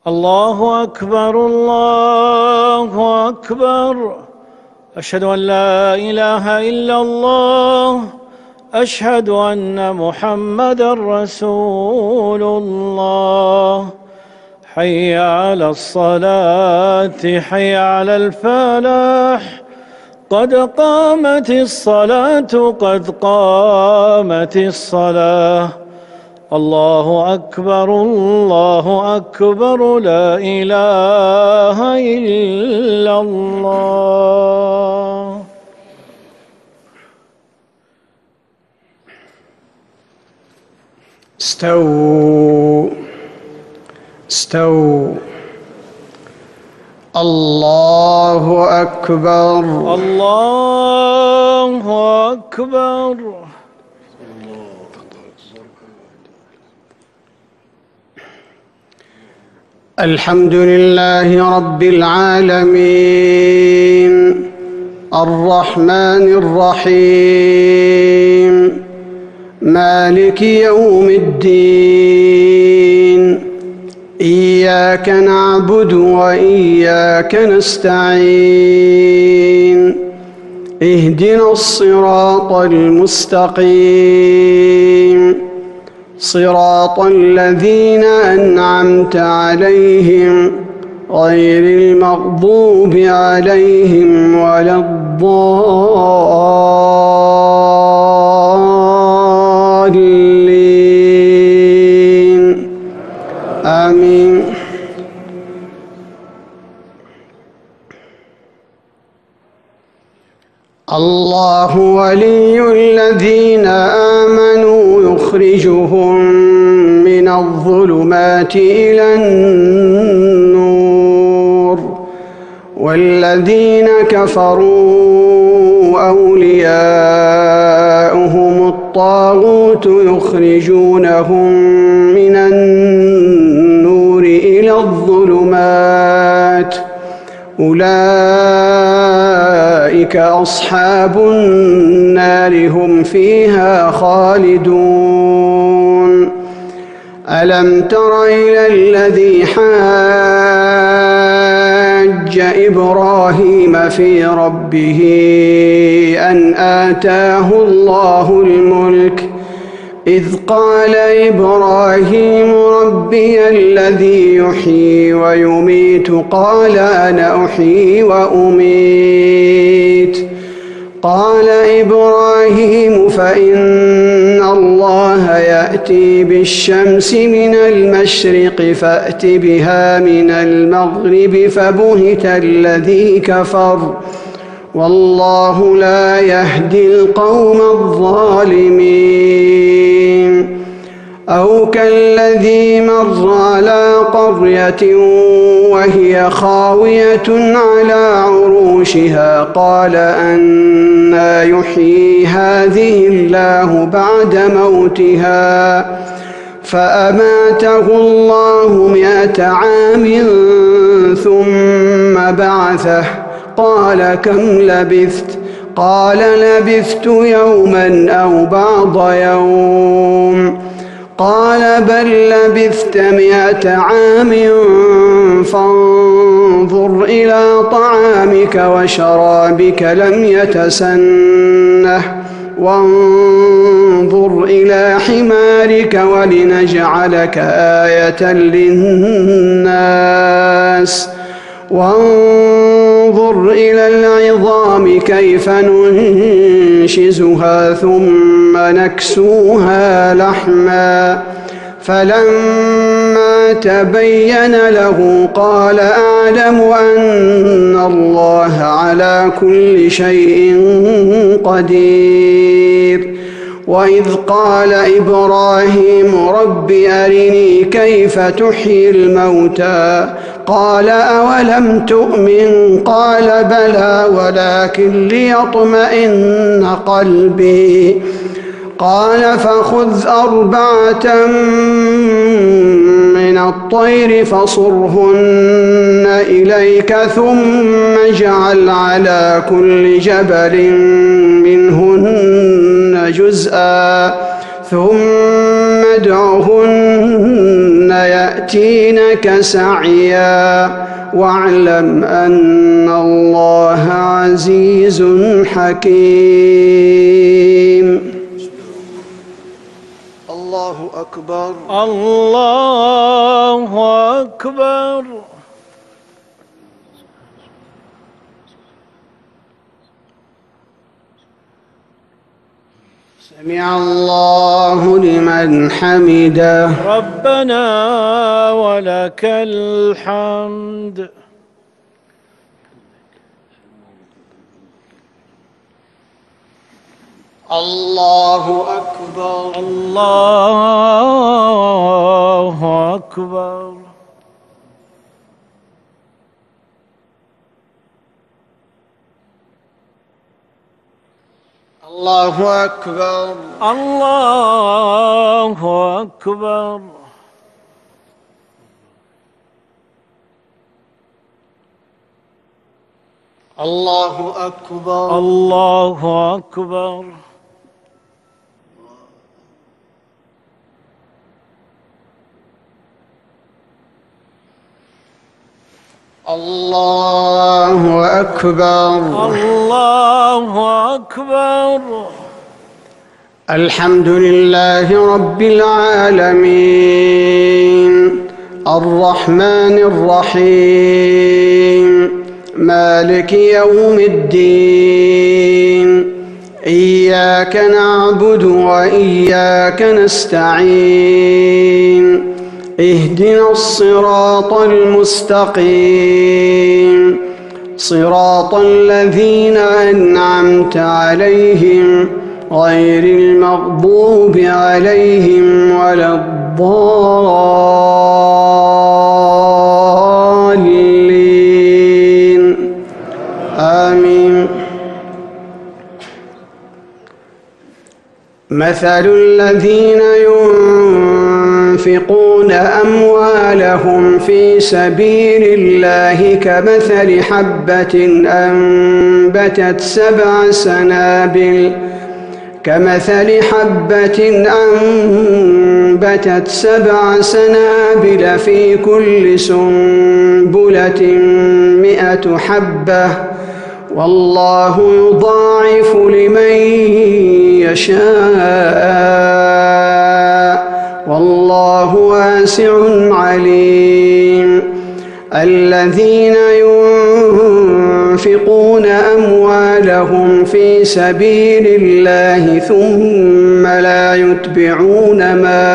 الله أكبر الله أكبر. أشهد أن لا إله إلا الله. أشهد أن محمدًا رسول الله. حي على الصلاة حي على الفلاح. قد قامت الصلاة قد قامت الصلاة. الله أكبر الله أكبر. لا إله إلا الله. استووا استووا. الله أكبر الله أكبر. الحمد لله رب العالمين الرحمن الرحيم مالك يوم الدين. إياك نعبد وإياك نستعين. اهدنا الصراط المستقيم صراط الذين أنعمت عليهم غير المغضوب عليهم ولا الضالين. آمين. الله ولي الذين آمنوا يخرجهم من الظلمات إلى النور والذين كفروا أولياؤهم الطاغوت يخرجونهم من النور إلى الظلمات. أولئك أصحاب النار هم فيها خالدون. ألم تر إلى الذي حاج إبراهيم في ربه أن آتاه الله الملك إذ قال إبراهيم ربي الذي يحيي ويميت قال أنا أحيي وأميت. قال إبراهيم فإن الله يأتي بالشمس من المشرق فأت بها من المغرب فبهت الذي كفر والله لا يهدي القوم الظالمين. أو كالذي مر على قرية وهي خاوية على عروشها قال أنى يحيي هذه الله بعد موتها فأماته الله 100 عام ثم بعثه قال كم لبثت؟ قال لبثت يوما أو بعض يوم. قال بل لبثت 100 عام فانظر إلى طعامك وشرابك لم يتسنه وانظر إلى حمارك ولنجعلك آية للناس وانظر إلى العظام كيف ننشزها ثم نكسوها لحما فلما تبين له قال أعلم أن الله على كل شيء قدير. وإذ قال إبراهيم رب أرني كيف تحيي الموتى قال أولم تؤمن قال بلى ولكن ليطمئن قلبي قال فخذ 4 من الطير فصرهن إليك ثم اجعل على كل جبل منهن جزءا ثم ادعهن يأتينك سعيا واعلم أن الله عزيز حكيم. الله أكبر. الله أكبر. سمع الله لمن حمده. ربنا ولك الحمد. الله أكبر. الله أكبر. الله أكبر. الله أكبر. الله أكبر. الله أكبر. الله أكبر. الله أكبر. الحمد لله رب العالمين الرحمن الرحيم مالك يوم الدين إياك نعبد وإياك نستعين اهدنا الصراط المستقيم صراط الذين أنعمت عليهم غير المغضوب عليهم ولا الضالين آمين. مثل الذين ينفقون أموالهم في سبيل الله كمثل حبة أنبتت سبع سنابل في كل سنبلة 100 حبة والله يضاعف لمن يشاء والله واسع عليم. الذين ينفقون أموالهم في سبيل الله ثم لا يتبعون ما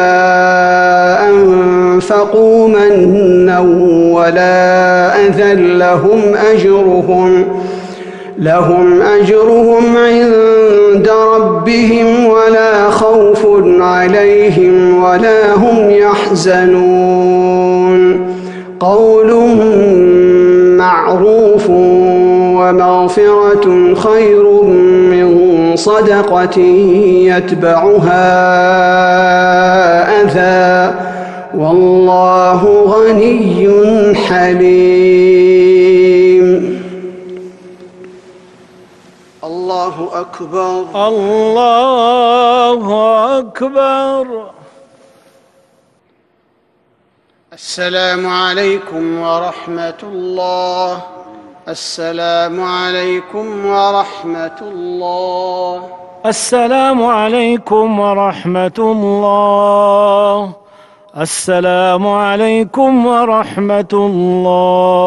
أنفقوا منا ولا أذى لهم أجرهم عند ربهم ولا خوف عليهم ولا هم يحزنون. قول معروف ومغفرة خير من صدقة يتبعها أذى والله غني حليم. الله أكبر. الله أكبر. السلام عليكم ورحمة الله. السلام عليكم ورحمة الله. السلام عليكم ورحمة الله. السلام عليكم ورحمة الله.